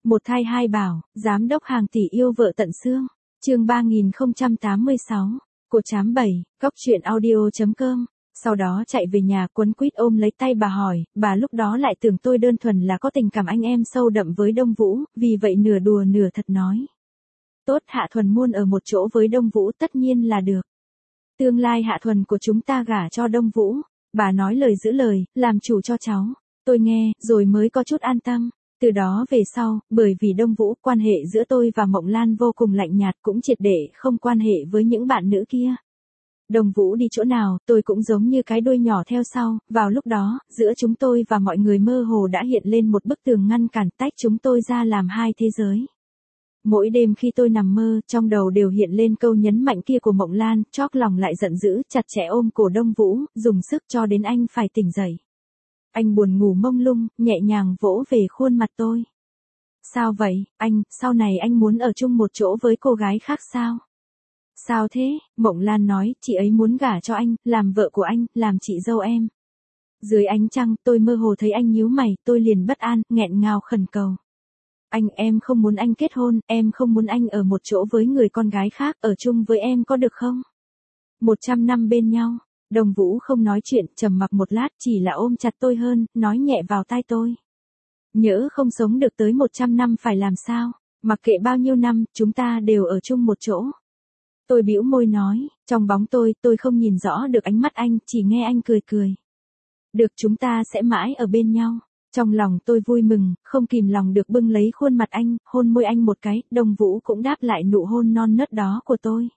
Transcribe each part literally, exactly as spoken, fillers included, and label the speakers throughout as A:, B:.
A: Một thai hai bảo, giám đốc hàng tỷ yêu vợ tận xương. Chương ba nghìn không trăm tám mươi sáu. Cô chám bảy, góc truyện audio chấm com. Sau đó chạy về nhà quấn quýt ôm lấy tay bà hỏi, bà lúc đó lại tưởng tôi đơn thuần là có tình cảm anh em sâu đậm với Đông Vũ, vì vậy nửa đùa nửa thật nói. Tốt, Hạ Thuần muôn ở một chỗ với Đông Vũ tất nhiên là được. Tương lai Hạ Thuần của chúng ta gả cho Đông Vũ, bà nói lời giữ lời, làm chủ cho cháu. Tôi nghe, rồi mới có chút an tâm. Từ đó về sau, bởi vì Đông Vũ, quan hệ giữa tôi và Mộng Lan vô cùng lạnh nhạt, cũng triệt để không quan hệ với những bạn nữ kia. Đông Vũ đi chỗ nào, tôi cũng giống như cái đuôi nhỏ theo sau, vào lúc đó, giữa chúng tôi và mọi người mơ hồ đã hiện lên một bức tường ngăn cản tách chúng tôi ra làm hai thế giới. Mỗi đêm khi tôi nằm mơ, trong đầu đều hiện lên câu nhấn mạnh kia của Mộng Lan, chóp lòng lại giận dữ, chặt chẽ ôm cổ Đông Vũ, dùng sức cho đến anh phải tỉnh dậy. Anh buồn ngủ mông lung, nhẹ nhàng vỗ về khuôn mặt tôi. Sao vậy, anh, sau này anh muốn ở chung một chỗ với cô gái khác sao? Sao thế? Mộng Lan nói, chị ấy muốn gả cho anh, làm vợ của anh, làm chị dâu em. Dưới ánh trăng, tôi mơ hồ thấy anh nhíu mày, tôi liền bất an, nghẹn ngào khẩn cầu. Anh, em không muốn anh kết hôn, em không muốn anh ở một chỗ với người con gái khác, ở chung với em có được không? Một trăm năm bên nhau. Đông Vũ không nói chuyện, trầm mặc một lát, chỉ là ôm chặt tôi hơn, nói nhẹ vào tai tôi. Nhỡ không sống được tới một trăm năm phải làm sao? Mặc kệ bao nhiêu năm, chúng ta đều ở chung một chỗ. Tôi bĩu môi nói, trong bóng tôi, tôi không nhìn rõ được ánh mắt anh, chỉ nghe anh cười cười. Được, chúng ta sẽ mãi ở bên nhau. Trong lòng tôi vui mừng, không kìm lòng được bưng lấy khuôn mặt anh, hôn môi anh một cái, Đông Vũ cũng đáp lại nụ hôn non nớt đó của tôi.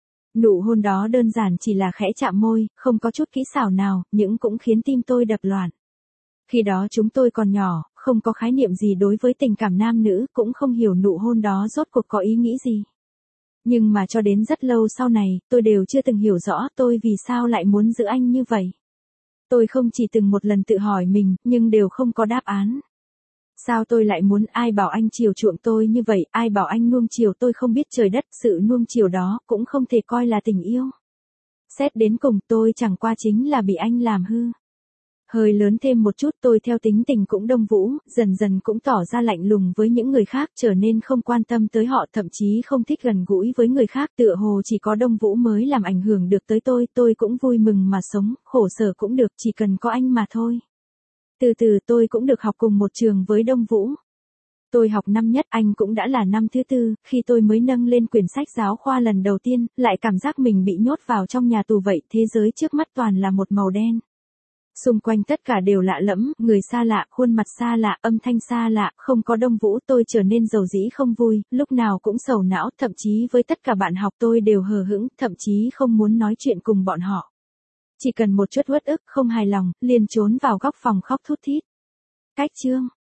A: Nụ hôn đó đơn giản chỉ là khẽ chạm môi, không có chút kỹ xảo nào, nhưng cũng khiến tim tôi đập loạn. Khi đó chúng tôi còn nhỏ, không có khái niệm gì đối với tình cảm nam nữ, cũng không hiểu nụ hôn đó rốt cuộc có ý nghĩ gì. Nhưng mà cho đến rất lâu sau này, tôi đều chưa từng hiểu rõ tôi vì sao lại muốn giữ anh như vậy. Tôi không chỉ từng một lần tự hỏi mình, nhưng đều không có đáp án. Sao tôi lại muốn, ai bảo anh chiều chuộng tôi như vậy, ai bảo anh nuông chiều tôi không biết trời đất, sự nuông chiều đó cũng không thể coi là tình yêu. Xét đến cùng tôi chẳng qua chính là bị anh làm hư. Hơi lớn thêm một chút tôi theo tính tình cũng Đông Vũ, dần dần cũng tỏ ra lạnh lùng với những người khác, trở nên không quan tâm tới họ, thậm chí không thích gần gũi với người khác, tựa hồ chỉ có Đông Vũ mới làm ảnh hưởng được tới tôi, tôi cũng vui mừng mà sống, khổ sở cũng được, chỉ cần có anh mà thôi. Từ từ tôi cũng được học cùng một trường với Đông Vũ. Tôi học năm nhất, anh cũng đã là năm thứ tư, khi tôi mới nâng lên quyển sách giáo khoa lần đầu tiên, lại cảm giác mình bị nhốt vào trong nhà tù vậy, thế giới trước mắt toàn là một màu đen. Xung quanh tất cả đều lạ lẫm, người xa lạ, khuôn mặt xa lạ, âm thanh xa lạ, không có Đông Vũ tôi trở nên dầu dĩ không vui, lúc nào cũng sầu não, thậm chí với tất cả bạn học tôi đều hờ hững, thậm chí không muốn nói chuyện cùng bọn họ. Chỉ cần một chút uất ức, không hài lòng, liền trốn vào góc phòng khóc thút thít. Cách chương.